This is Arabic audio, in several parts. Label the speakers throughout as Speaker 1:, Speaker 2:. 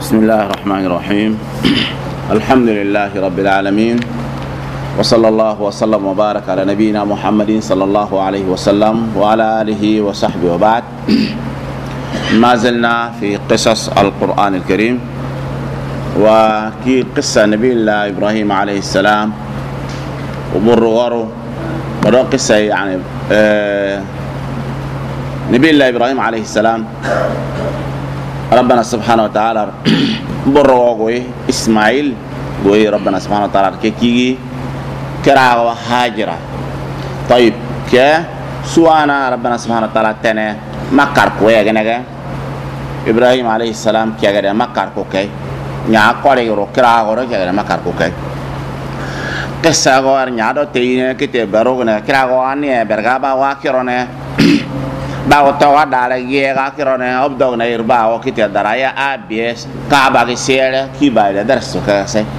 Speaker 1: بسم الله الرحمن الرحيم. الحمد لله رب العالمين، وصلى الله وسلم وبارك على نبينا محمد صلى الله عليه وسلم وعلى آله وصحبه وبعد. ما زلنا في قصص القرآن الكريم، وكي قصة نبي الله إبراهيم عليه السلام وبرغره بدو قصة يعني نبي الله إبراهيم عليه السلام ربنا سبحانه وتعالى برغوي إسماعيل وي ربنا سبحانه وتعالى كي كرا وهاجرة. طيب كي سوانا ربنا سبحانه وتعالى تنه مكر كوي جنگا إبراهيم عليه السلام كي أجر مكر كوكي نيا قاري رو كرا غورو كي أجر مكر كوكي قصة غور نيا دو تينه كي تبروغنا كرا غواني برغابا واكرونه bawo tawa dala yega kirone obdog na irba o kiti daraya abs ka ba ke sere ki ba da darso ka sai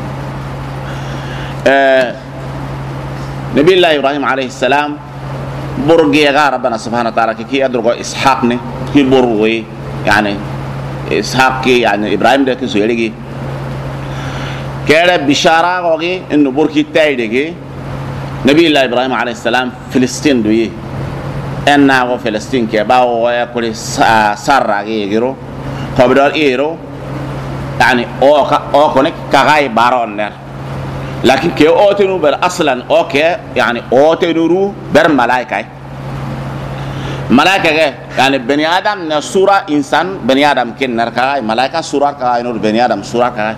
Speaker 1: nabi allah ibrahim alayhi salam burgi ga rabbana subhanahu wa ta'ala ki adrugo ishaq ne ki burwi yani ishaq ki yani ibrahim de ki so yeligi kere bishara gogi inno burki taydegi nabi allah ibrahim alayhi salam filistin duyi enna go Palestine ke bawo ya kuli sarra ge giro ko bidol iro yani o ko ne kagay baron ner lakin ke o tenu ber aslan o ke yani o tenuru ber malaika malaika ge yani bani adam na sura insan bani adam ken ner kagay malaika sura kagay nur bani adam sura kagay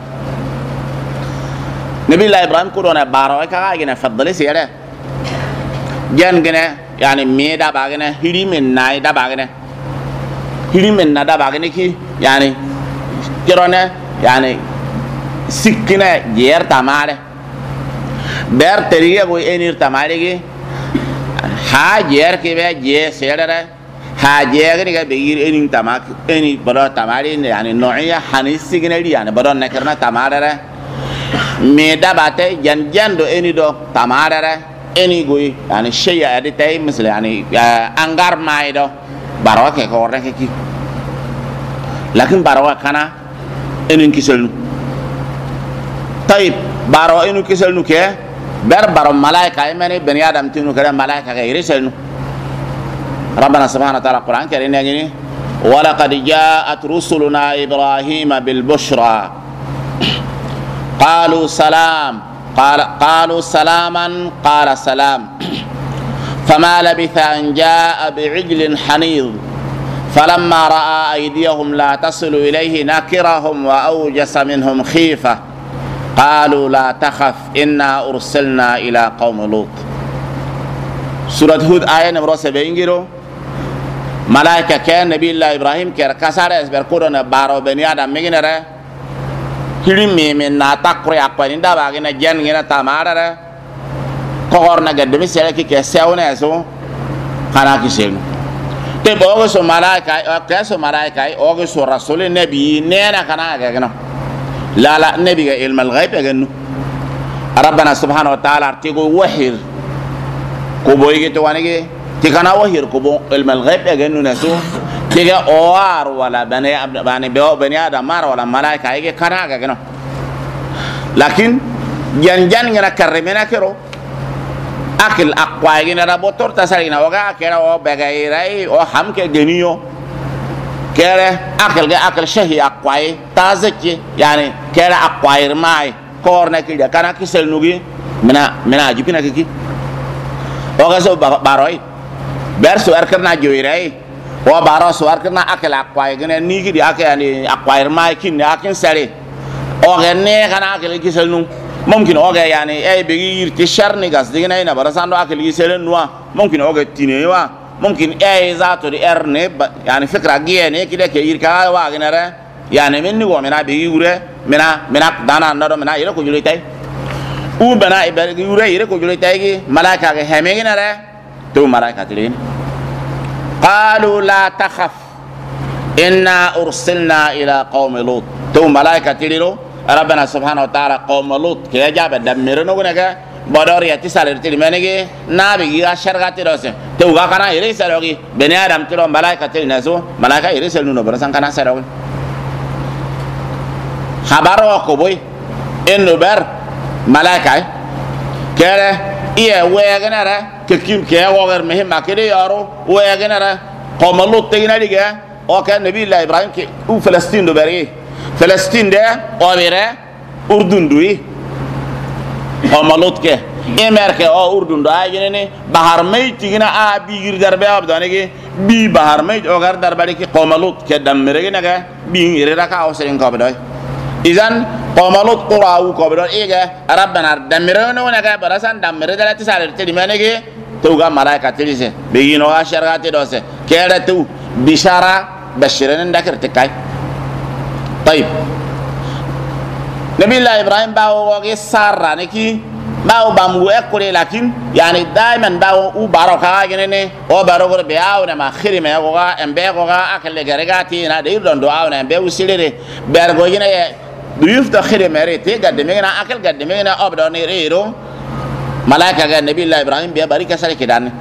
Speaker 1: nabi allah ibrahim ko dona baro kagay ne faddali sire jan gene yani meda bagene hiri men nay da bagene hiri men na da bagene ki yani kirone yani sikkine yer tamare ber teriye go enir tamare gi ha yer ke be je serere ha yer ni ga be yir enin tamak eni baro tamare yani noiya hanisi gene ri yani baro nakarna tamare meda bate jan jando eni do tamare eni goy yani shay'a adi tay misal yani angar maido baraka ko rek ki lakin baraka kana enin kiselnu tayib baro enu kiselnu ke ber baro malaika emani bani adam tinu kare malaika ga iriselnu rabbana subhanahu wa ta'ala quran kare ne wa laqad ja'at rusuluna ibrahima bil bushra qalu salam قالوا سلاما قال سلام فما لبث أن جاء بعجل حنيظ فلما رأى أيديهم لا تصل إليه نكرهم وأوجس منهم خيفة قالوا لا تخف إنا أرسلنا إلى قوم لوط. سورة هود آية نمبر 7 ملائكة كان نبي الله إبراهيم كركسر اسبر كورنا بارو بني آدم ميغنره hilimi men na takre akwani da ba gina jan gina tamara ra ko na gadde mi sele ki ke sewne so kana ki selu te bogo so malaika o malaika o so rasul nabi nena kana ga gina la nabi ga ilm al ghaib ga nu rabbana subhanahu wa ta'ala artigo wahir ko boyge to wanige ti kana wahir ko bo ilm al ghaib ga nu na so tiga oar wala bani adam mar wala malaika ige kana ga gino lakin jan ngana karremena kero akil aqwa ige na botor tasarina waga kera o bagairai o hamke geniyo kere akil ga akil shahi aqwa tazaki yani kera aqwa irmai korna ki kana kisel nugi mina jipina ki oga so baroi berso erkana joirai wa baro suar kana akal akwai gane ni gidi akani akwai mai kin akin sare o gane kana akal gisel nu mumkin o ga yani ay be yirti sharni gas digina ina barasando akal gisel nu mumkin o ga tinewa mumkin ay zato di erne yani fikra giyene kide ke yirka wa gane re yani minni go mena be yure mena dana ndado mena yire ko julitay u bana ibe yure yire ko julitay gi malaika ga heme gine re to malaika tilin قالوا لا تخف إنا أرسلنا إلى قوم لوط تو ملائكة تلو ربنا سبحانه وتعالى قوم لوط كي جاب دمرنا ونجا بدور يتسال رتيل منجي نبي يشرع تروسه تو غاكنا يريسل وجي بني آدم تلو ملائكة تلو نزو ملائكة يريسل نو برسان كنا سرعون habaro ko boy enno ber malaika kere iya weganara ke kim ke wogar mehe makede yaro weganara qomalut tegina diga o kan nabi allah ibrahim ke u Palestine do bari Palestine de o bere urdun duyi qomalut ke emer ke o urdun do ayene bahar may tigina a bi gir darbe abdanege bi bahar may o gar darbali ke qomalut ke damere naga bi ngire ka o serin ko bedoy izan qomalut qura'u ko bedoy ega rabbana damere no naga barasan damere dalati sare te dimanege توغا ملائكة تليسه بيجينوا أشرقات دوسه كذا تو بشارة بشرين ذكر تكاي طيب نبي الله إبراهيم باو وجه سارة نكى باو بامو أكله لكن يعني دائما باو وباركة جنني أو باركة بياو نما خير ما يقوغا أم بيقوغا أكل جريغاتي نا ديردون دعاو نم بيو سيلره باركة جنني دويف تخير مريتي قدمينا أكل قدمينا أبدوني ريرو ملائكة قال نبي الله إبراهيم بيا بارك سالك كدان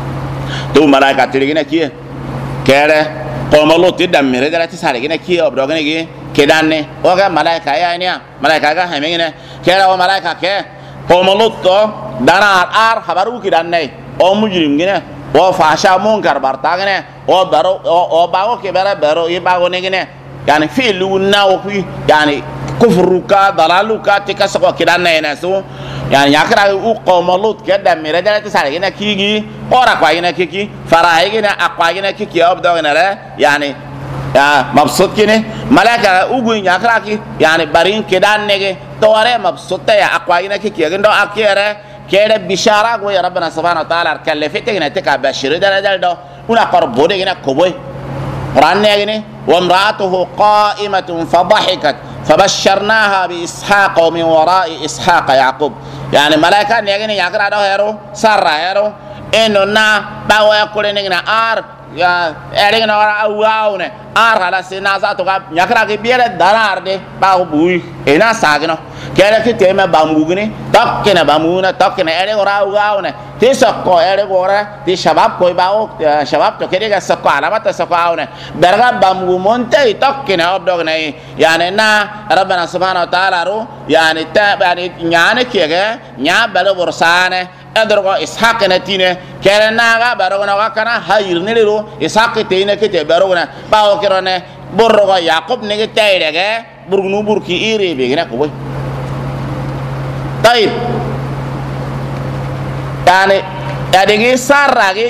Speaker 1: تو ملائكة تلقينا كيه كره قوم الله تدم مرة دلتي سالكنا كيه أبرقنا كيه كدان نه وقال ملائكة يا إنيا ملائكة قال همينه كره وملائكة كه قوم الله تو دانا أر خبرو كدان نه أو مجرم كنه أو فاشا منكر بارتاعنا أو برو أو باو كبره برو يباو نكنه يعني في لونا وفي يعني كفرك ضلالك تكسر كدان نه نسوا يعني يأكل قوم لوط كده ميرجع تسارعنا كيجي أورا قاينا كيكي فراهينا أقاينا كيكي أبدأنا لا يعني مبسوط كني ملاك أوجين يأكل كي يعني بارين كده نيجي توارة مبسوطة يا أقاينا كيكي أجندو أكيرة كده بشارة قوي ربنا سبحانه وتعالى كلفتنا تكا بشرة دلدل ونا قربودة كنا كوبوي قرآن نيجي وامرأته قائمة فضحكت فبشرناها بإسحاق ومن وراء إسحاق يعقوب يعني ملائكة نيجي يقرأ ده هيرو سارة هيرو إنه نا باو يقول إننا آر يا إرينا ورا أوعونه آر على سنازا توكا يقرأ كبيرة دارار ده باو بوي إنا ساكنه كذا كتير بامبوغني تكنا بامبونا تكنا إرينا ورا أوعونه تسقى إرينا ورا تشباب كوي باو شباب تكيري كسقى علامات تسقى أوعونه برغا بامبو مونتي تكنا أبدوغنا يعني نا ربنا سبحانه وتعالى رو يعني يعني نيانه كيغا نيا بلو برسانه أدركوا إسحاق نتينه كرنا غا برونا وكنا هاير نلرو إسحاق تينه كتير برونا باو كرنا برغا يعقوب نيجي تايرة برغنو بركي إيري بيجنا كوي طيب يعني أديكي سارة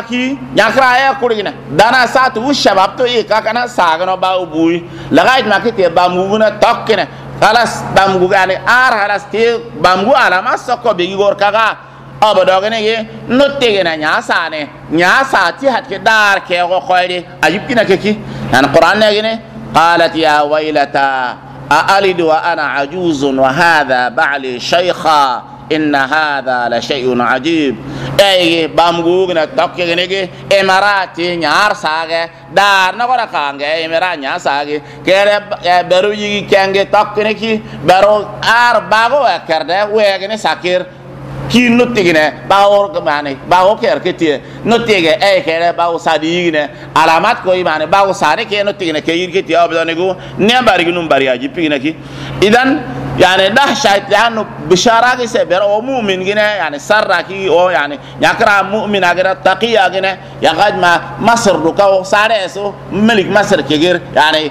Speaker 1: نياكرا يا كورينا دانا سات وشباب تو إيه كأنا ساغنا باو بوي لغاية ما كتير بامونا تكنا خلاص بامو يعني خلاص تي بامو على ما سكوا بيجي غور كذا أبداغني يه نتيجنا نياسا تي هات كدار كيغو خيري أجيب كنا كي يعني القرآن نيجي قالت يا ويلتا أألد وأنا عجوز وهذا بعلي شيخا إن هذا لشيء عجيب أي بامغوغنا توكيغنيغي إماراتي نيار ساغي دار نغورا كانغي إمارات نيار ساغي كيري برو يغي كانغي توكينيكي برو آر باغو أكرده ويغني ساكير كي نوتيغنا باور كماني باو كير كتير نوتيغا اي كير باو ساديغنا علامات كوي ماني باو ساري كي نوتيغنا كير كتير ابدانيغو نيمباريغ نمباريا جيبيغنا كي اذن يعني ده شيطان بشارة كيسبر أو مؤمن جنا يعني سر كي أو يعني يقرأ مؤمن أجر تقي أجنا يقعد ما مصر ركوا سارة سو ملك مصر كجير يعني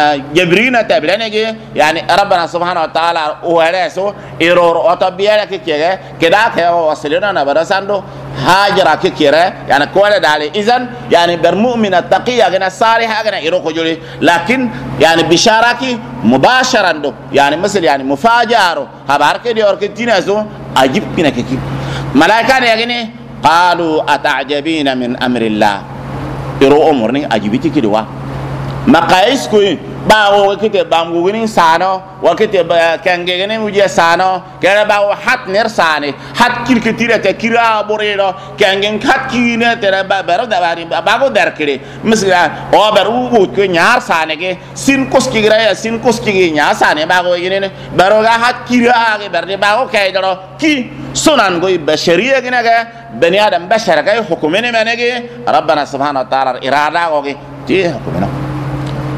Speaker 1: جبرينا تبلنا كي يعني ربنا سبحانه وتعالى وهذا سو إيرور أتبيا لك كي كذا كي وصلنا نبرساندو هاجر كيرة يعني كوالا دالي إذن يعني برمؤمن التقي أجنا ساري أجنا إيرو كجولي لكن يعني بشارة كي مباشرة دو يعني مثل يعني مفاجأة خبر كده اور كتير أزو عجيب بينا كي ملائكة يعني قالوا أتعجبين من أمر الله إيرو أمورني عجيبتي كده ما قايس كوي باو كده بامغوني سانو وكده كانغيني مجي سانو كده باو حت نير ساني حت كير كتير تكيرا بوريرو كانغين حت كينه ترى بارو دباري باو دركري مثلا او برو كو نيار ساني كي سين كوسكي غرا سين كوسكي نيار ساني باو يني بارو غا حت كيرا غي بردي باو كايدرو كي سنن غوي بشريه غنغا بني ادم بشر غاي حكمني منغي ربنا سبحانه وتعالى اراده غوي تي حكمنا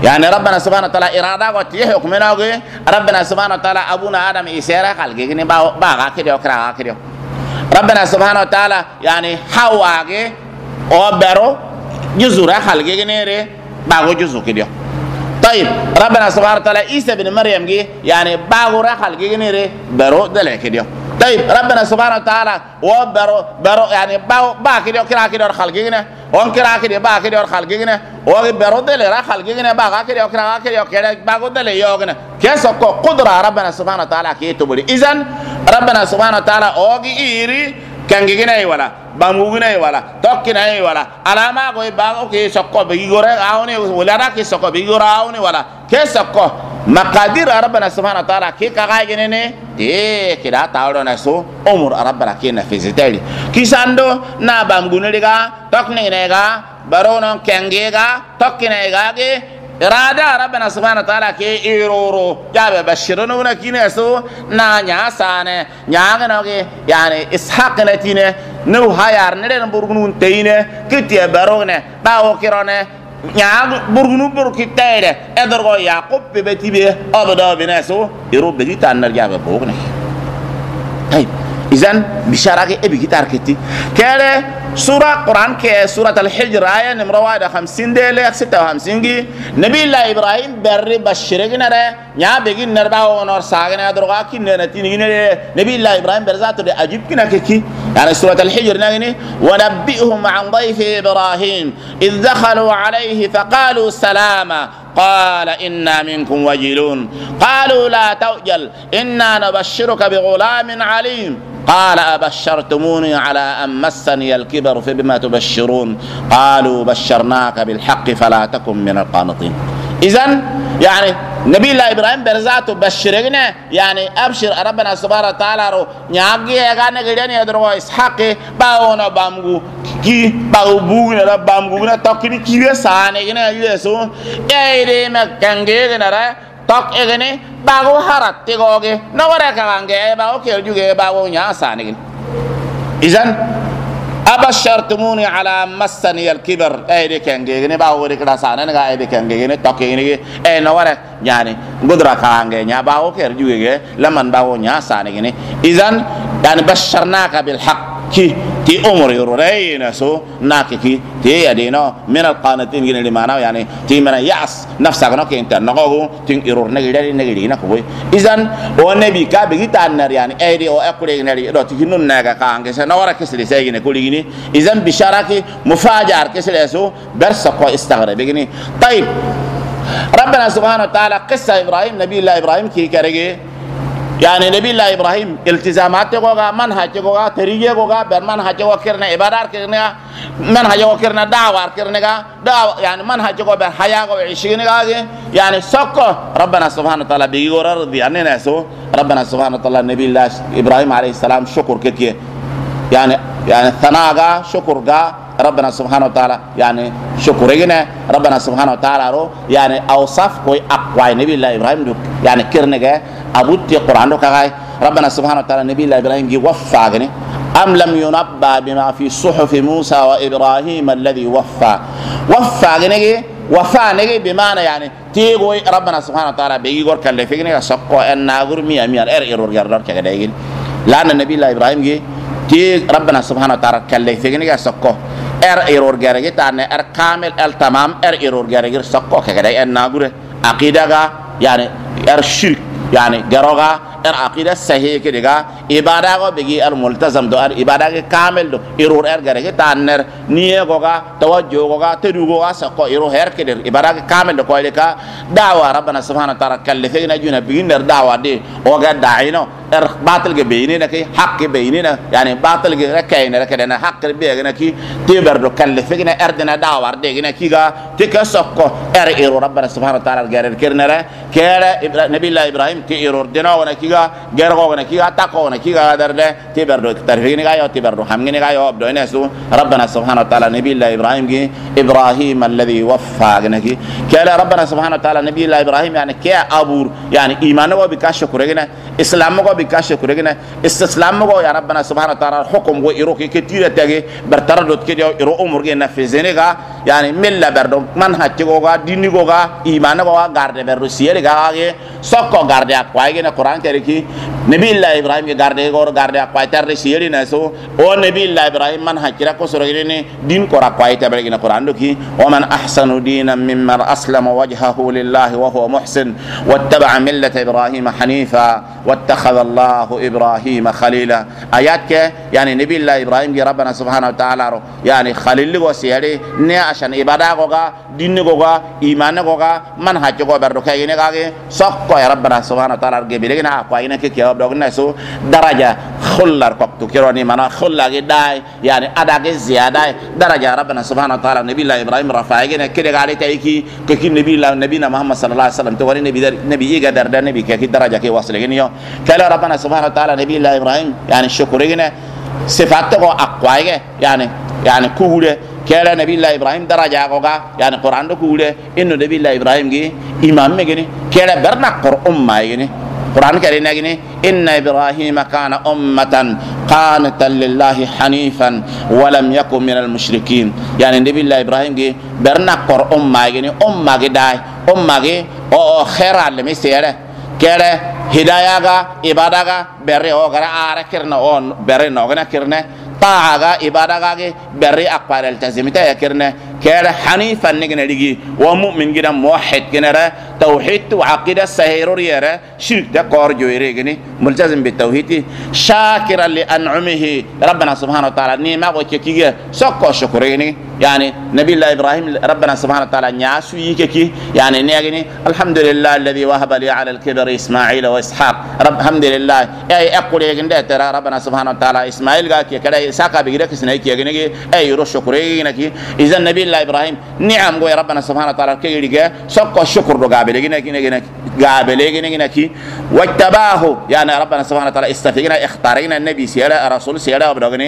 Speaker 1: يعني ربنا سبحانه وتعالى إرادة وتيه حكمنا وجه ربنا سبحانه وتعالى أبونا آدم إسرائيل خلقه يعني باغا كده وكرا كده ربنا سبحانه وتعالى يعني حواء أو برو جزورة خلقه يعني باغو جزو كده طيب ربنا سبحانه وتعالى عيسى بن مريم يعني باغو خلقه يعني برو دلع كده طيب ربنا سبحانه وتعالى وبرو يعني با كده كرا كده خلقه on kira kidi ba kidi or khal gigine o bero dele ra khal gigine ba ga kidi o kira kidi o kede ba go dele yogine keso ko qudra rabbana subhanahu wa ta'ala ki to buri izan rabbana subhanahu wa ta'ala o gi iri kangigine wala bamugine wala tokkine wala alama go ba o ki sokko be gore awni wala ra ki sokko be gore awni wala keso ko maqadir rabbana subhanahu wa ta'ala ki ka ga gine ne de kida tawro na so umur rabbana ki na fizitali kisando na bamgune diga tokkine ga barono kengega tokkine ga ge irada rabbana subhanahu wa ta'ala ke iroro jabe bashirunu na kine so na nya sane nya ga ge yani ishaq na tine no hayar ne den burgunun teine kitiya barone bawo kirone nya burgunu burkitede edorgo yaqub be betibe abada binaso iro be tan jabe bogne طيب إذن بشارة أبي كتار كتي كله سورة قرآن كه سورة الحجر آية نمرة واحد 50 دليل 56 جي نبي الله إبراهيم بري بشرنا ره يا بيجي نربا ونور ساعنا درغا كي نتيني نبي الله إبراهيم برزات ده أجيب كنا كي يعني سورة الحجر نغني ونبئهم عن ضيف إبراهيم إذ دخلوا عليه فقالوا سلاما قال إنا منكم وجلون قالوا لا توجل إنا نبشرك بغلام عليم قال أبشرتموني على أن مسني الكبر فبما تبشرون قالوا بشرناك بالحق فلا تكن من القانطين إذن يعني نبي الله إبراهيم برزاته بشرنا يعني أبشر ربنا سبحانه وتعالى رو نياجي أغاني غيرني يدروا إسحاق باونا بامغو كي باو بوغنا بامغونا توكني كي سانه غنا يسو ايدي مكانغي غنا توك اغني باو حرات تيغوغي نورا كانغي باو كيرجوغي باو نيا سانه إذن أبشرتموني على مسني الكبر أيدي كانغي غني باو وري كدا سانه نغا أيدي كانغي غني توك غني اي نورا يعني قدرة كانغي نيا باو كيرجوغي لمن باو نيا سانه غني إذن يعني بشرناك بالحق كي تي أمر يرورين سو ناكي تي يدينا من القانتين جن اللي معنا يعني تي من يعص نفسك ناكي أنت نقوله تين يرور نجري نجرينا كوي إذن والنبي كابي تانر يعني أيدي أو أكله نجري لو تكينون نجا كانغ سنورا كسر سيجيني كوليني إذن بشارك مفاجأة كسر سو برسقوا استغرب بيجني طيب ربنا سبحانه وتعالى قصة إبراهيم نبي الله إبراهيم كي كرجي يعني نبي الله إبراهيم التزامات جوجا منهج جوجا طريقة جوجا برمنهج جوجا كرنا عبادات كرنا منهج جوجا كرنا دعوة كرنا دعوة يعني منهج جوجا برحياة جوجا عيشنا يعني سكوا ربنا سبحانه وتعالى بيجور رضي عننا سو ربنا سبحانه وتعالى نبي الله إبراهيم عليه السلام شكر كتير يعني ثناء شكر ربنا سبحانه وتعالى يعني شكرنا ربنا سبحانه وتعالى رو يعني أوصاف كوي أقوى نبي الله إبراهيم يعني كرنا أبوتي القرآن كاي ربنا سبحانه وتعالى نبي الله إبراهيم وفى أم لم ينبأ بما في صحف موسى وإبراهيم الذي وفى وفى نجي بمعنى يعني تيجي ربنا سبحانه وتعالى بيجي يقول كلفيني سقوا أن ناقور مية إيرور جردار كذا يجي لأن النبي الله إبراهيم تي ربنا سبحانه وتعالى كلفيني سقوا إيرور جرجي تاني كامل التمام إيرور جرجي سقوا كذا أن ناقور عقيدة يعني شرك يعني جروغا عقيدة صحيح كده إبادة بيجي الملتزم دو إبادة كامل دو إيرور جرجي تانر نية غوغا توجه غوغا تدوغا سقوا إيرور كده إبادة كامل دو كويلك دعوة ربنا سبحانه وتعالى كلفنا جونا بيجينا دعوة دي وغا داعينه باطل بيننا كي حق بيننا يعني باطل ركينا ركنا حق بيننا كي تبردو كلفنا أردنا دعوة دينا كيغا تكسقوا إيرور ربنا سبحانه وتعالى جرر كرنا كيرا نبي الله إبراهيم كي إيرور دينا ونكيغا جرغو ونكيغا تاكو ونكيغا درده تبردو ترفينا كايو تبردو حمينا كايو أبدو إنسو ربنا سبحانه وتعالى نبي الله إبراهيم كي إبراهيم الذي وفى جنكي كيرا ربنا سبحانه وتعالى نبي الله إبراهيم يعني كي أبور يعني إيمانه بكاشة كورجنا إسلامه بكاشة كورجنا استسلامه يا ربنا سبحانه وتعالى حكم وإيروك كتير تجي برتردد كده إيرو أمور جنا في زنيغا yani milla berdo man hacci goga dini goga iman goga garde berdo siyere gaage sokko garde akwa gene Quran teriki nabi Allah Ibrahim ge garde gor garde akwa tarre siyere na so o nabi Allah Ibrahim man haccira ko soro gene din ko rakwa ita bergina Quran do ki wa man ahsanu dinan mimman aslama wajhahu lillahi wa huwa muhsin wattaba'a millata Ibrahim hanifa wattakhadha Allah Ibrahim khalila ayat ke yani nabi Allah Ibrahim ge rabbana subhanahu wa ta'ala ro yani khalil go siyere ne ashan ibada goga dinne goga iman goga man hacci go berdo kay ne gage sokko ya rabbana subhanahu wa ta'ala ge bilegina ko ayna ke kiyab do na so daraja khullar ko to kironi mana khulla ge dai yani ada ge ziyada daraja rabbana subhanahu wa ta'ala nabi Allah Ibrahim rafaige ne kede gale tay ki ke ki nabi Allah nabina Muhammad sallallahu alaihi wasallam to wari nabi iga darda nabi ke ki daraja ke wasle ge yo kala rabbana subhanahu wa ta'ala nabi Allah Ibrahim yani shukure ge ne sifat ko aqwaige yani kuhure kera nabi Allah Ibrahim daraja goga yani Quran do kuhure inno nabi Allah Ibrahim gi imam me gini kera berna umma gini Quran kare na gini inna Ibrahim kana ummatan qanitan lillahi hanifan wa lam yakun minal mushrikin yani nabi Allah Ibrahim gi berna umma gini umma gi dai umma gi o khaira le misere kere hidayah ga ibadah ga berre o gara ara kirna on berre no gana kirne taaga ibadah ga ge berre akpar altazimita ya kirne kere hanifan nigna digi wa mu'min gina muwahhid gina توحيد وعقيدة سهيرور يرى شرك ده قار جويري جني ملتزم بالتوحيد شاكرا لأنعمه ربنا سبحانه وتعالى نيما وكيكي سكو شكريني يعني نبي الله إبراهيم ربنا سبحانه وتعالى نياسو يكي يعني نيجني الحمد لله الذي وهب لي على الكبر إسماعيل وإسحاق الحمد لله أي أقول يجن ده ترى ربنا سبحانه وتعالى إسماعيل قال كذا ساكا بيجرك سنيك يجني أي يروح شكريني إذا نبي الله إبراهيم نعم قوي ربنا سبحانه وتعالى كي يجي سكو شكر قابلين كي واتباه يعني ربنا سبحانه وتعالى استفينا اختارنا النبي سيرا رسول سيرا وبدغني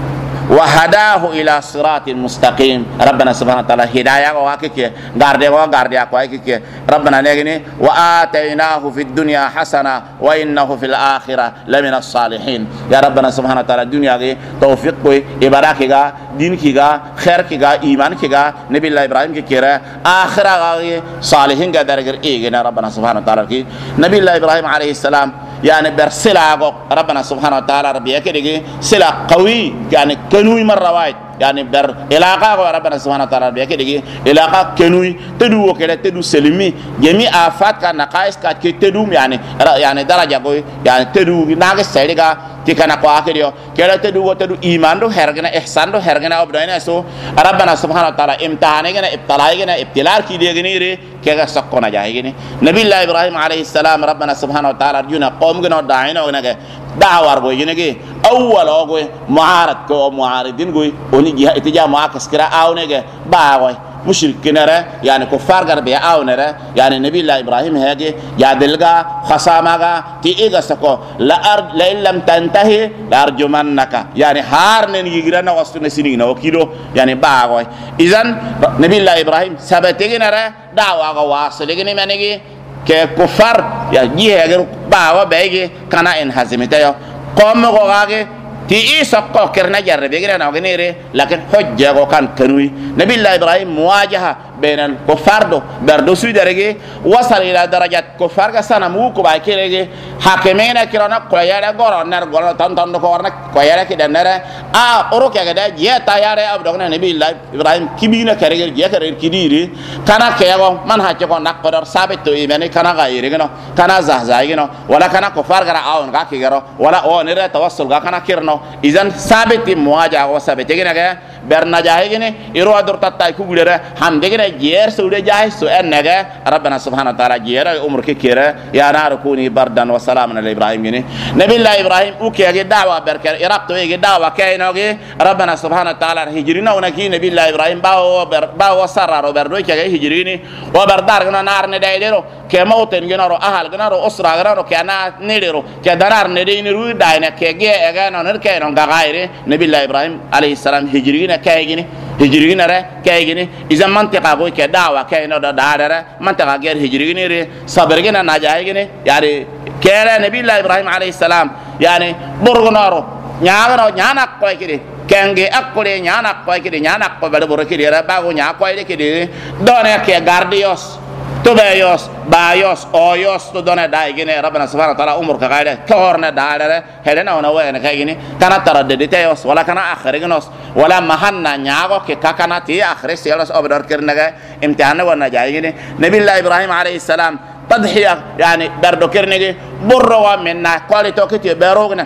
Speaker 1: وهداه الى صراط مستقيم ربنا سبحانه وتعالى هدايه واكك غاردي اكواكك ربنا نغني واتيناه في الدنيا حسنه وانه في الاخره لمن الصالحين يا ربنا سبحانه وتعالى الدنيا توفيق ابارك دين كيغا خير كيغا ايمان كيغا نبي الله ابراهيم كيرا اخره صالحين درجه ايغنا ربنا سبحانه وتعالى كي نبي الله ابراهيم عليه السلام يعني برسلا ربنا سبحانه وتعالى ربي يكدي سلا قوي يعني كنوي مرة واحد يعني بر علاقة ربنا سبحانه وتعالى ربي يكدي علاقة كنوي تدو وكلا تدو سلمي جميع آفات كان نقائص كان تدو يعني درجة قوي يعني تدو ناقص سيرك تكنا قاكديو كلا تدو إيمان دو هرجنا إحسان دو هرجنا أبدانا سو ربنا سبحانه وتعالى امتحاننا ابتلاءنا ابتلاء كي ديجني كذا سقنا جاهيني نبي الله إبراهيم عليه السلام ربنا سبحانه وتعالى جونا قوم جنا داعينا ونجى دعوة ربوي جنجي أول أقوي معارض كو معارضين قوي ونجي اتجاه معاكس كرا أو نجى باوي مشركين را يعني كفار غربي أو نرا يعني نبي الله إبراهيم هاجي يا دلغا خصامغا تيجا سكو لئن لم تنتهي لأرجمنك يعني هارن يجرنا وسطنا سنين وكيلو يعني باوي إذن نبي الله إبراهيم سبتين را دعوة واصل لكن منيجي كفار يا جيه باوا بيجي كنا إن هزمتها قوم غاغي تي سقو كرنا جرب يجرنا وغنيري لكن حجة وكان كنوي نبي الله إبراهيم مواجهة بين الكفار بردو سويدرجي وصل إلى درجة كفار كسانا موكو باكيرجي حاكمين كيرانا كويالا غورنا غورنا تان كورنا كويالا كده نرى أوروك يا كده جيه تيارة أبدونا نبي الله إبراهيم كبيرة كرجل جيه كرجل كديري كنا كياغو من هاجكو نقدر ثابت تو إيماني كنا غيرينو كنا زهزاينو ولا كنا كفار غرا أون غاكيرو ولا أو نرى توصل غاكنا كيرنو إذن ثابت مواجهة وثابت كنا كده برنا جاهيني إروى دور تطاي كوغلرا هم دكنا جير سودة جاهي سؤال نجا ربنا سبحانه وتعالى جير أمر كيرا يا نار كوني بردا وسلاما على إبراهيم جني نبي الله إبراهيم أوكي أجي دعوة بركة إرابته يجي دعوة كاينوجي ربنا سبحانه وتعالى هجرنا ونكي نبي الله إبراهيم باو سرر وبردوي كجي هجريني وبردار جنا نار ندايدرو كموتن جنارو أهل جنارو أسرة جنارو كأنا نديرو كدرار نديني روي داينا كجي أجانا نركينو غايري نبي الله إبراهيم عليه السلام هجرينا كايجني هجرينا را كايجني إذا منطقة بوي كدعوة كاينو دارا منطقة غير هجريني ري صبرجنا نجايجني يعني كلا نبي الله إبراهيم عليه السلام يعني برغنارو نياغنو نيانا كوي كده kenge akore nyana ko ke nyana ko bari boro ke ra ba go nya ko ke de done ke gardios to bayos bayos oyos to done dai gene rabbana subhanahu wa ta'ala umur ka gaide korna daare helena ona wena ka gene kana taraddede tayos wala kana akhrigenos wala mahanna nyaago ke kakana ti akhre selos obdor kirnaga imtihan wana jay gene nabiy ibrahim alayhi salam tadhiya yani berdo kirnege burro wa minna quali to ke berogna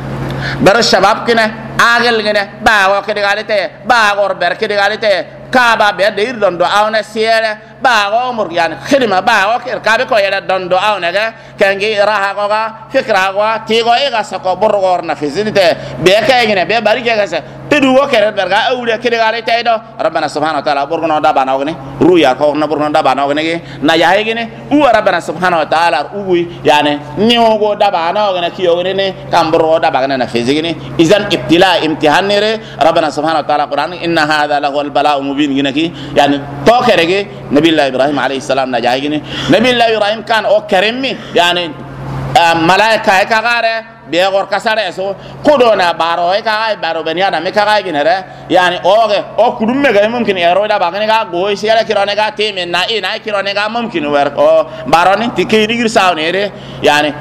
Speaker 1: ber shabab kina agel gene ba ko ke galite ba gor ber ke galite kaba be de dondo awna siere ba go mur yani khidma ba go kabe ko yela dondo awna ga kangi raha go ga fikra go ti go e ga sako bor gor na fizilite be kay ngene be bari ga sa tedu wo kere berga awle kede ga le tay do rabbana subhanahu wa ta'ala bor no da bana go ne ruya ko na bor no da bana go ne na ya gene u rabbana subhanahu wa ta'ala uwi yani nyogo da bana go ne kiyo ne kambro da bana na fizigini izan ibtila imtihan ne rabbana subhanahu wa ta'ala quran inna hadha lahu al bala'u mubin gine yani to kerege nabiy ibrahim alayhi salam na jaygini nabiy ibrahim kan o karimi yani malaika ka gare be gor kasare so kudona baro ka baro beniada me ka gine re yani oge o kudum me ga mumkin ero da bagane ga go sira kirone ga teme na ina kirone ga mumkin wer o baroni tikini gir sawne re yani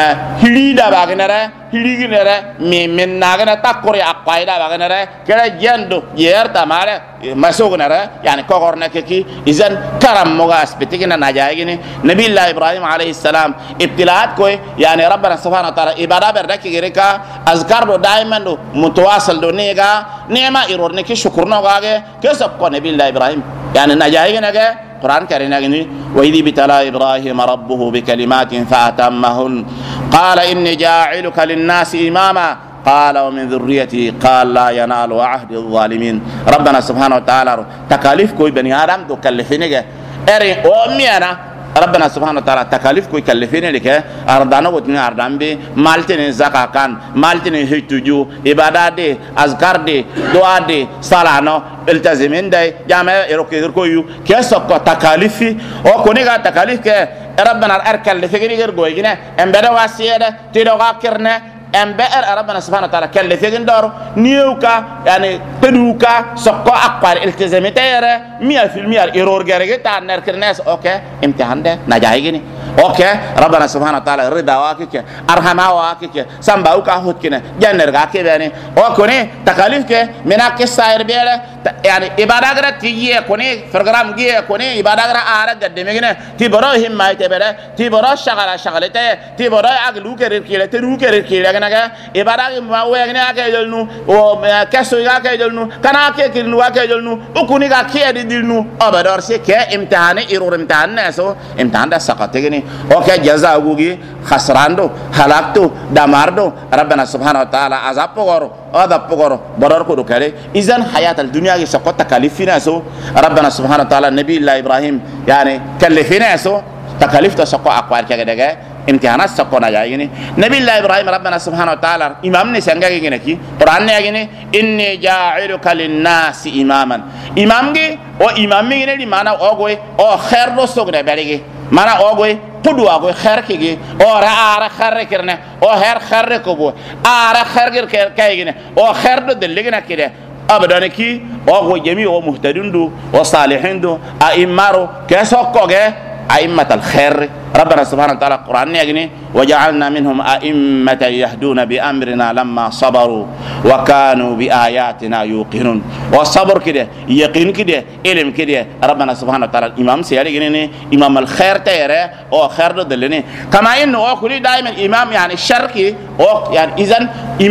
Speaker 1: hilida bagnere hiliginere min nagana takori aqaida bagnere kala jando yerta mare masognere yani kogorna keki izan karam moga asbetigina najayini nabiy ibrahim alayhi salam ibtilaat ko yani rabbana subhanahu wa ta'ala ibada berdaki gereka azkar do daiman do mutawasil do nega nema irorne ki shukurno gage kesab ko nabiy ibrahim yani najayina ga قرآن كريم وإذ ابتلى إبراهيم ربه بكلمات فأتمهن قال إني جاعلك للناس إماما قال ومن ذريتي قال لا ينال عهد الظالمين ربنا سبحانه وتعالى تكاليف كوي بني آدم دو كلفينك أري أميانا ربنا سبحانه وتعالى تكاليف كوي كلفيني لك أردانا وتني أردان بي مالتني زكاة كان مالتني هيتوجو إبادة دي أذكار دي دعاء دي صلاة التزمين دي جامع يروكي كويو كيسوكو تكاليفي أو كونيغا تكاليف كي ربنا أركل لفكري غير غويغنا أمبدا واسيادة تيدوغا كرنا أمبئر ربنا سبحانه وتعالى كل فيجن دار نيوكا يعني تدوكا سقى أقبل التزامي تيره 100% إيرور جارجة تانر كرناس أوكي امتحان ده نجاهيني أوكي ربنا سبحانه وتعالى رضا واقيك أرحم واقيك سامباوكا هود كنا جنر غاكي بني أوكوني تكاليف كه مناك السائر بيله يعني إبادة غير تيجي كوني فرغرام جيه كوني إبادة غير آرا قدمي كنا تبروهم ما يتبره تبرو شغلته تبرو أغلو كريكيله ترو كريكيله naga ibada ma wegni ake jolnu o kesso ga ke jolnu kana ke kirnu ga ke jolnu ukuni ga ke di dilnu abador se ke imtihani irur imtihan naso imtihan da saqategni o ke jaza gugi khasrando halakto damardo rabbana subhanahu wa ta'ala azab pogoro adab pogoro bodor ko do kare izan hayat al dunya gi saqata kalifina so rabbana subhanahu wa ta'ala nabi ibrahim yani kalifina so takalifta saqa aqwar ke daga امتحانات سقونا جايني نبي الله ابراهيم ربنا سبحانه وتعالى امامني سانغاغي نكي قران نيغي اني جاعلك للناس اماما امامغي او امامي ني مانا اوغوي او خير دو سوغنا باريغي مانا اوغوي پدو اوغوي خير كيغي او را خير كرنا او هر خير كوبو ارا خير كايغي او خير دو دلغنا كده ابدا نكي اوغوي جميع مهتدين دو وصالحين دو ائمارو كسوكوغه ائمه الخير ربنا سبحانه وتعالى القرآن يجني وجعلنا منهم أئمة يهدون بأمرنا لما صبروا وكانوا بآياتنا يوقنون والصبر كده يقين كده علم كده ربنا سبحانه وتعالى الإمام سيالي جنيني إمام الخير تيره أو خير دلني كما إنه أقول دائما إمام يعني الشركي أو يعني إذن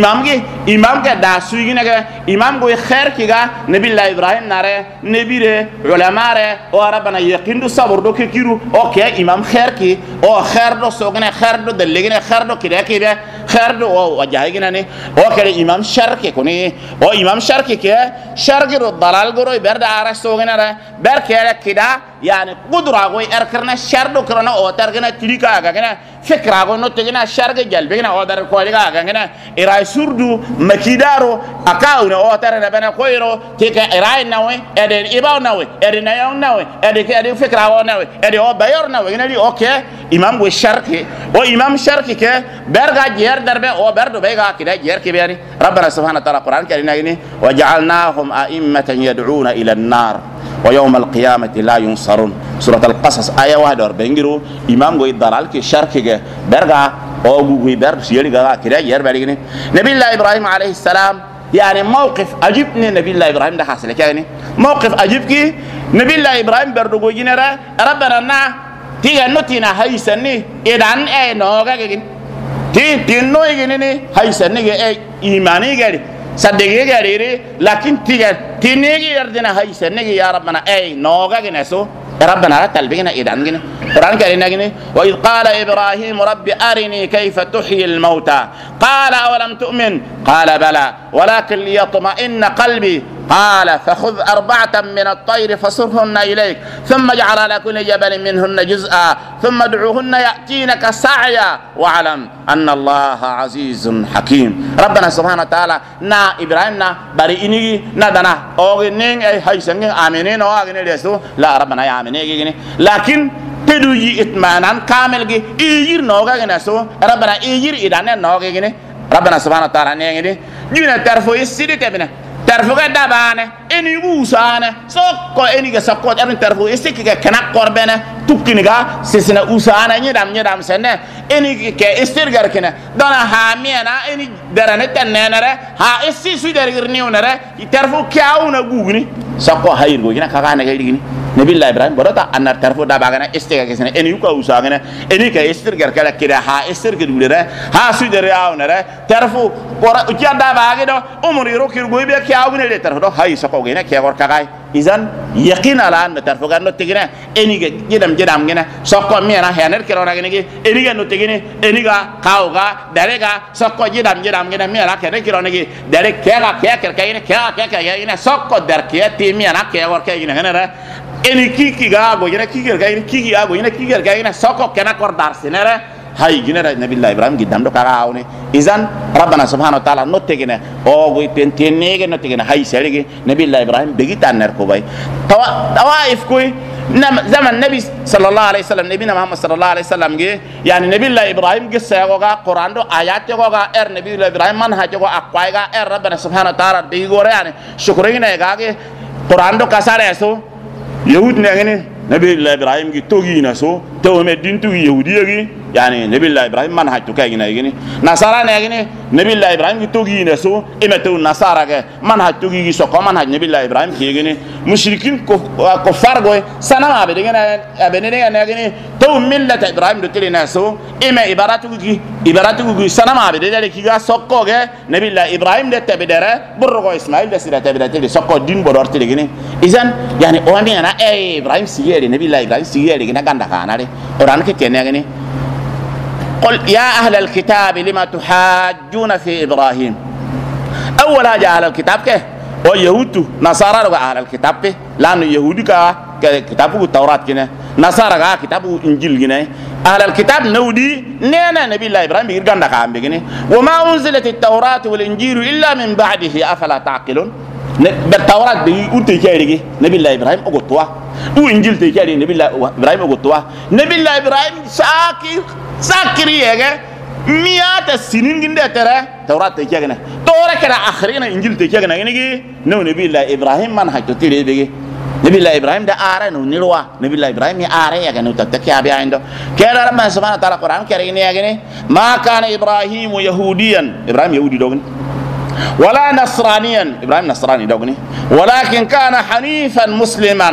Speaker 1: إمام كده داسوي كده إمام كده خير كده نبي الله إبراهيم ناره نبي علماء أو ربنا يقين دو صبر دو كيرو أو كه إمام خير كده او خير دو سوغنا خير دو دلغنا خير دو كده كده خير دو او وجاهينا ني او كده امام شركي كوني او امام شركي كده شركي رو ضلال غرو برد ارا سوغنا بر كده يعني قدرة غوي اركرنا شر دو كرنا او ترغنا تليكا غنا فكرة غو نوتغنا شرك جلبنا او در كوليغا غنا اراي سوردو مكيدارو اكاونا او ترنا بنا كويرو تيكا اراي ناوي ادن ايباو ناوي ادن نايو ناوي ادن فكرة او ناوي ادن او بايور ناوي غنا دي اوكي imam go sharke وإمام شركك برغا جير دربه أو بردو بيغا كده جير كبيري ربنا سبحانه وتعالى القرآن كريم وجعلناهم أئمة يدعون إلى النار ويوم القيامة لا ينصرون سورة القصص آية 41 إمام غوي دلال كي شركك برغا أو غوي برد سيري غا كده جير بريغني نبي الله إبراهيم عليه السلام يعني موقف عجبني نبي الله إبراهيم ده حاصل يعني موقف عجيب نبي الله إبراهيم بردو جينرا ربنا نا تيجا نوتينا هاي سني إدان أي نوغا جين تينو يجيني هاي سني أي إيماني جري صدقي جري لكن تيجا تينيجي يردنا هاي سني يا ربنا أي نوغا جينسو ربنا لا تلبينا إدان جين القرآن كريم جين وإذ قال إبراهيم رب أرني كيف تحيي الموتى قال أولم تؤمن قال بلى ولكن ليطمئن قلبي قال فخذ 4 من الطير فصرهن إليك ثم اجعل على كل جبل منهن جزءا ثم ادعوهن يأتينك سعيا واعلم أن الله عزيز حكيم ربنا سبحانه وتعالى نا إبراهيم نا بريئني نا دنا أغنين أي هايسنين آمنين أو أغنين ليسو لا ربنا يا آمنين لكن تدوي إطمئنان كامل جي إيجير نوغا جنسو ربنا إيجير إدانة نوغا جني ربنا سبحانه وتعالى نيجي جينا تعرفوا يسير تبنا تعرفوا كده بانه إني وسانه سوكو إني كسكوت أبن تعرفوا يسير كنا قربنا تبكينيكا سيسنا وسانه نيدام سنة إني كإستير كنا دنا هامينا إني درانة تنينره ها إستي سويدر غيرنيونره تعرفوا كياونا غوغني سكو هاير غوغنا كاكانا غيرني نبي الله إبراهيم برضه أنا تعرفوا ده بعدنا إستير كيسنا إني يوكا وسانه إني كإستير كده ها إستير كدولره ها سويدر ياونره تعرفوا برا كيا ده بعدنا عمري روكير غوي بيا كياونا ده تعرفوا هاي سكو غينا كيا كاكاي إذن يقين على أن تعرفوا كأنه تجينا إني جدام جنا سكو مينا هنر كيرونا كنيجي إني كأنه تجيني إني كاوغا داريكا سكو جدام جنا مينا كنر كيرونا كي داريك كيا كيا سكو داركيا تيمينا كيا وركيا هنا إني كي غاغو جنا كي غاغو جنا سكو كنا كوردار سنرة هاي جنا نبي الله إبراهيم جدام دو كاغاوني إذن ربنا سبحانه وتعالى نوتيجنا أو تنتينيجي نوتيجنا هاي سريجي نبي الله إبراهيم بيجي نركوباي توائف كوي زمن النبي صلى الله عليه وسلم نبينا محمد صلى الله عليه وسلم جه يعني نبي الله إبراهيم جه سيغوغا قرآن دو آيات يغوغا نبي الله إبراهيم من هجوغا أقوايغا ربنا سبحانه وتعالى بيجوري يعني شكرين يغاغي قرآن دو كسار يسو يهود نغني نبي الله إبراهيم جه توغي نسو تو مدين توغي يهودي يعني نبي الله إبراهيم من هجو كايغنا يغني نصارى نغني نبي الله إبراهيم جه توغي نسو إمتو نصارى جه من هجو توغي سوكو من هج نبي الله إبراهيم كيغني مشركين كفار غوي سنما أبدنا نغني تو ملة إبراهيم دوتلي نسو إما إباراتو سنما أبدنا كيغا سوكو جه نبي الله إبراهيم ده تبدره برغو إسماعيل ده سيدا تبدره سوكو دين بدورتي لغني إذن يعني أوامي أنا إبراهيم سيئة نبي الله إبراهيم سيئة لغني غاندا كانا دي أوران كتير نغني قل يا أهل الكتاب لما تحاجون في إبراهيم أول حاجة أهل الكتاب كه ويهود نصارى لغا أهل الكتاب به لأنه يهودي كتابه التوراة كنا نصارى كتابه إنجيل كنا أهل الكتاب نودي نينا نبي الله إبراهيم بيرجعنا كام بيجني وما أنزلت التوراة والإنجيل إلا من بعده أفلا تعقلون بالتوراة بيقول تيجي نبي الله إبراهيم أقطوا وإنجيل تيجي نبي الله إبراهيم أقطوا نبي الله إبراهيم ساكري يا مئات السنين كده ترى توراة تيجي كنا توراة كنا آخرين إنجيل تيجي كنا يعني نو نبي الله إبراهيم من هاي تطير بيجي نبي الله إبراهيم ده آره نونيروا نبي الله إبراهيم آره يا كنا تتكي أبي عنده كذا ربنا سبحانه وتعالى القرآن كريم يا كنا ما كان إبراهيم يهوديا إبراهيم يهودي دوغن ولا نصرانيا إبراهيم نصراني دوغني ولكن كان حنيفا مسلما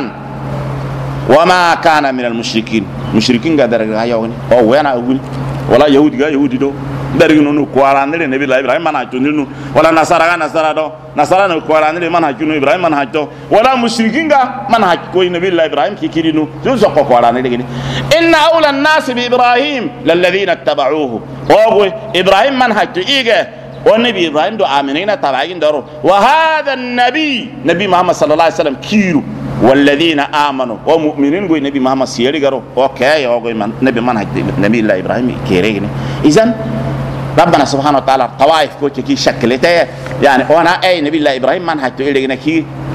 Speaker 1: وما كان من المشركين مشركين قدر غايوني أو وين أقول ولا يهودي دو درينو نو قرآن ده نبي الله إبراهيم ما نحجونه ولا نصارى دو نصارى نو قرآن ده ما نحجونه إبراهيم ما نحجو ولا مشركين ما نحج كوي نبي الله إبراهيم كيرينو جو سقوا قرآن ده كده إن أولى الناس بإبراهيم للذين اتبعوه هو إبراهيم ما نحجو إيجا والنبي إبراهيم دو آمنين تبعين دارو وهذا نبي محمد صلى الله عليه وسلم كيرو والذين آمنوا ومؤمنين قوي نبي محمد سيري قرو أوكي قوي نبي منهج نبي الله إبراهيم كيريني إذن ربنا سبحانه وتعالى طوائف كوتي كي شكلته يعني وانا أي نبي الله إبراهيم منهج تقولي كي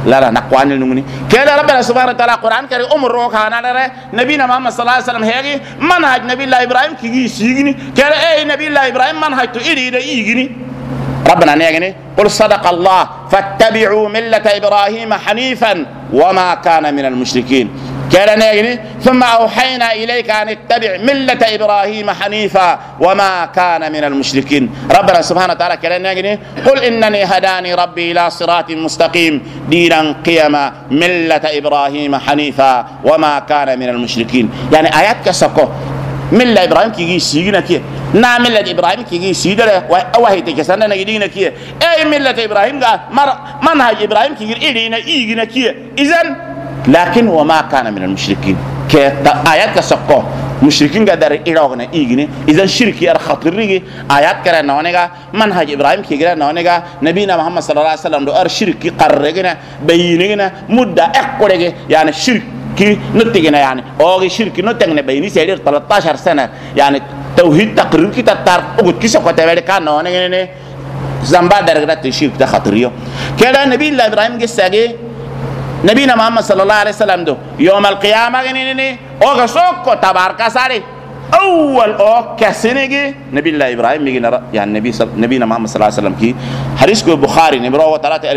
Speaker 1: لا نقوان النمني كذا ربنا سبحانه وتعالى القرآن كريم روك هانا نبينا محمد صلى الله عليه وسلم هيجي منهج نبي الله إبراهيم كي يسيجني كذا نبي الله إبراهيم منهج تيري يجني ربنا نيجني قل صدق الله فاتبعوا ملة إبراهيم حنيفا وما كان من المشركين كذا نيجني ثم أوحينا إليك أن اتبع ملة إبراهيم حنيفا وما كان من المشركين ربنا سبحانه وتعالى كذا نيجني قل إنني هداني ربي إلى صراط مستقيم دينا قيما ملة إبراهيم حنيفا وما كان من المشركين يعني آيات كسكو ملة إبراهيم كي يسيجنا كي ملة إبراهيم كي يسيجنا وهي تكسرنا نجدينا كي أي ملة إبراهيم قال منهج إبراهيم كي يجينا كي إذن لكن وما كان من المشركين كآيات كسقو مشركين قدر إيراننا إيجني إذا شركي الخطرية آيات كره نونجا منهج إبراهيم كي كره نونجا نبينا محمد صلى الله عليه وسلم دو شركي قررنا بيننا مدة أقوله يعني شرك كي نتيجنا يعني أو شركي نتيجنا بيني سير 13 سنة يعني توحيد تقرير كي تتار أقول كيس قتابة كان نونجا زنبا درجة الشرك ده خطرية كذا نبي الله إبراهيم جسّاجي نبينا محمد صلى الله عليه وسلم دو يوم القيامة غنيني او غسوك تبارك ساري اول او كسنيجي نبي الله ابراهيم يعني نبينا محمد صلى الله عليه وسلم كي حديث البخاري نمره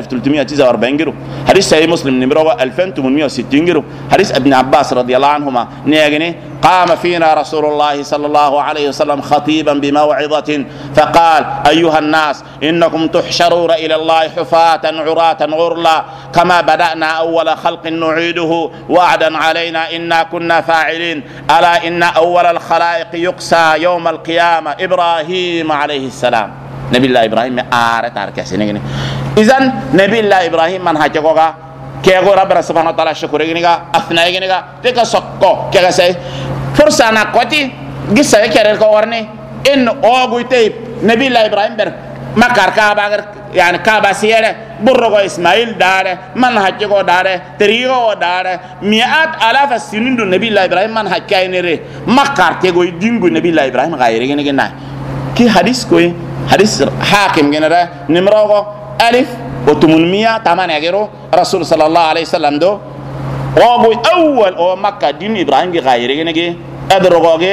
Speaker 1: 3349 جرو حديث صحيح مسلم نمره 2860 جرو حديث ابن عباس رضي الله عنهما نيغني قام فينا رسول الله صلى الله عليه وسلم خطيبا بموعظة فقال أيها الناس إنكم تحشرون إلى الله حفاة عراة غرلا كما بدأنا أول خلق نعيده وعدا علينا إنا كنا فاعلين ألا إن أول الخلائق يقسى يوم القيامة إبراهيم عليه السلام نبي الله إبراهيم آرة إذن نبي الله إبراهيم من هجوغا كيغو ربنا سبحانه وتعالى شكره جنيغا أثناء جنيغا تيكا سكو كيغا سي فرصة ناقوتي قصة يكرر كورني إن أوغوي تيب نبي الله إبراهيم بر مكار كابا يعني كابا سيارة برغو إسماعيل داره منهجكو داره تريغو داره مئات آلاف السنين دو نبي الله إبراهيم منهج كاينري مكار تيغو دينغو نبي الله إبراهيم غيري جنيغا كي حديث كوي حديث حاكم جنرا نمرو ألف وتمنمية تمانية غيرو رسول صلى الله عليه وسلم دو وابوي أول أو مكة دين إبراهيم غيري جنيغا أدرغوغي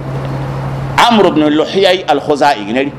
Speaker 1: عمرو بن اللحيي الخزائي جنري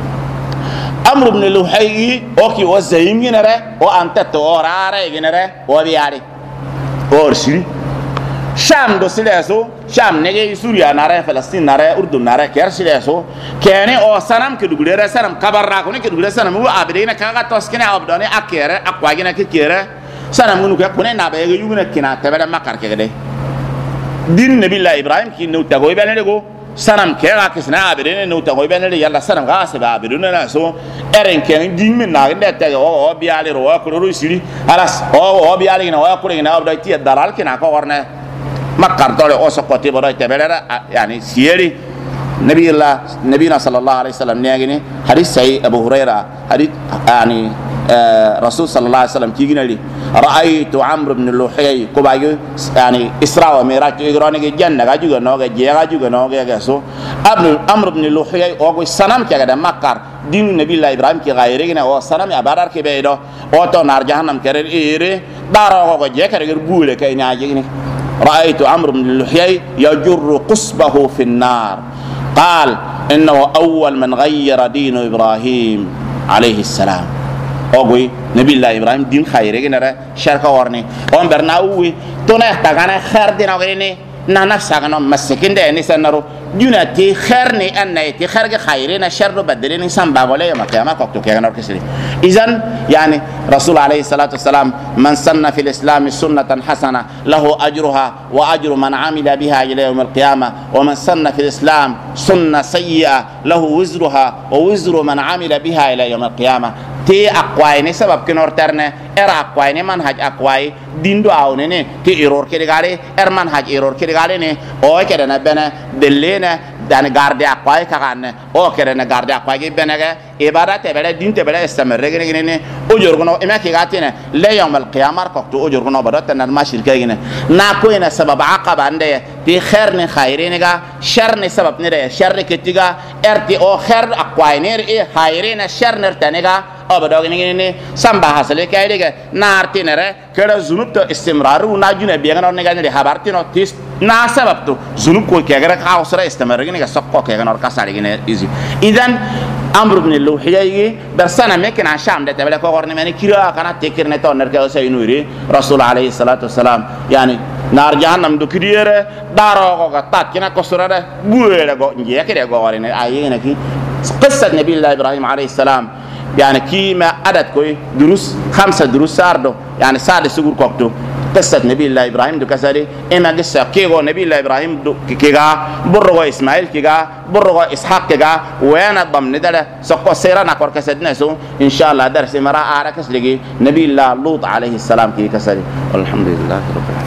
Speaker 1: عمرو بن اللحيي أوكي وزيم جنرا وأنت توراري جنرا وبياري أورسي شام دو سيلاسو شام نجي سوريا ناره فلسطين ناره أردن ناره كير سيلاسو كأنه أو سنام كدوغليرا سنام كبر راكوني كدوغليرا سنام هو أبدينا كذا توسكنا أبداني أكيرة أقواجنا كيرة سنام منو كأكونه نابيه يجونا كنا تبرم ما كار كده دين نبي الله إبراهيم كي نو تقوي بينه سنام كيرا كسنا أبدينا نو تقوي بينه يلا سنام غاسب أبدينا ناسو إرن كأن دين من ناقد تجا أو بيالي روا كلورو يسيري خلاص أو بيالي كنا أو كلوري كنا أبداي تي الدلال كنا كورنا ما كارتولي أو سقطي براي تبرر يعني سيري نبينا صلى الله عليه وسلم نيجي حديث سعيد أبو هريرة حديث يعني رسول صلى الله عليه وسلم تيجينا لي رأيت عمرو بن اللحيي كوبايو يعني إسراء وميراج يقرأني جنة جاجوا نوجا جاجوا نوجا جاسو عمرو بن اللحيي أو سنام كذا مكر دين النبي الله إبراهيم كي غيرنا أو سنام يبارك كبيرة أو تو نار جهنم كرر إيره دارا أو جاك كرر بوله كأني عاجيني رأيت عمرو بن اللحيي يجر قصبه في النار قال إنه أول من غير دين إبراهيم عليه السلام أقول نبي الله إبراهيم دين خيره كنا شركة ورني أم برناوي تونا تاعنا خير دين أغني نحن ساقنا مسكين ده نسنارو دينا تي خيرني أن تي خير خيرنا شر بدلين إنسان بعوله يوم القيامة كوكتو كيانور كسري إذن يعني رسول عليه الصلاة والسلام من سن في الإسلام سنة حسنة له أجرها وأجر من عمل بها إلى يوم القيامة ومن سن في الإسلام سنة سيئة له وزرها ووزر من عمل بها إلى يوم القيامة تي أقوى سبب كنور ترنا أقوى منهج أقوى دين دو أوني تي إيرور كده قالي منهج إيرور كده قالي نه أو كده نبنا دلنا دان غاردي أقوى كأنه أو كده نغاردي أقوى كي بناعه إبادة تبلا دين تبلا استمر رجعني نه أجرنا إما كي قاتينه لا يوم القيامة كوكتو أجرنا بدرت نرمى شركة جنه ناكوينا سبب عقب عنده تي خير نخيرينه شر نسبب نره شر كتيجا أرتي أو خير أقوى نير خيرينه شر نرتنيجا أبدا إني سامبا حصل كايدك نارتي نرى كذا زنوب تو استمرار وناجون بيعنا نيجان اللي خبرتي نوتيس ناسبب تو زنوب كوي كأجر كاوسرا استمرار كني كسقوا كأجر نور كسر كني إيزي إذن أمر من اللوحية يجي برسنا ممكن عشان ده تبلك قرن مني كيرا كنا تكير نتو نركض سينوري رسول عليه الصلاة والسلام يعني نار جهنم دو كديره دارو كتات كنا كسرة ده بوه ده نجيا كده قوارين أيه نكى قصة نبي الله إبراهيم عليه السلام يعني كيما عدد كوي دروس 5 دروس ساردو يعني سارد سجور كوكتو قصة نبي الله إبراهيم دو كسرة إما قصة كيغو نبي الله إبراهيم دو كيغا برغو إسماعيل كيغا برغو إسحاق كيغا وين ضمن ده سقوا سيرا نكور كسرنا سو إن شاء الله درس مرا عاركس لقي نبي الله لوط عليه السلام كي كسرة الحمد لله رب العالمين.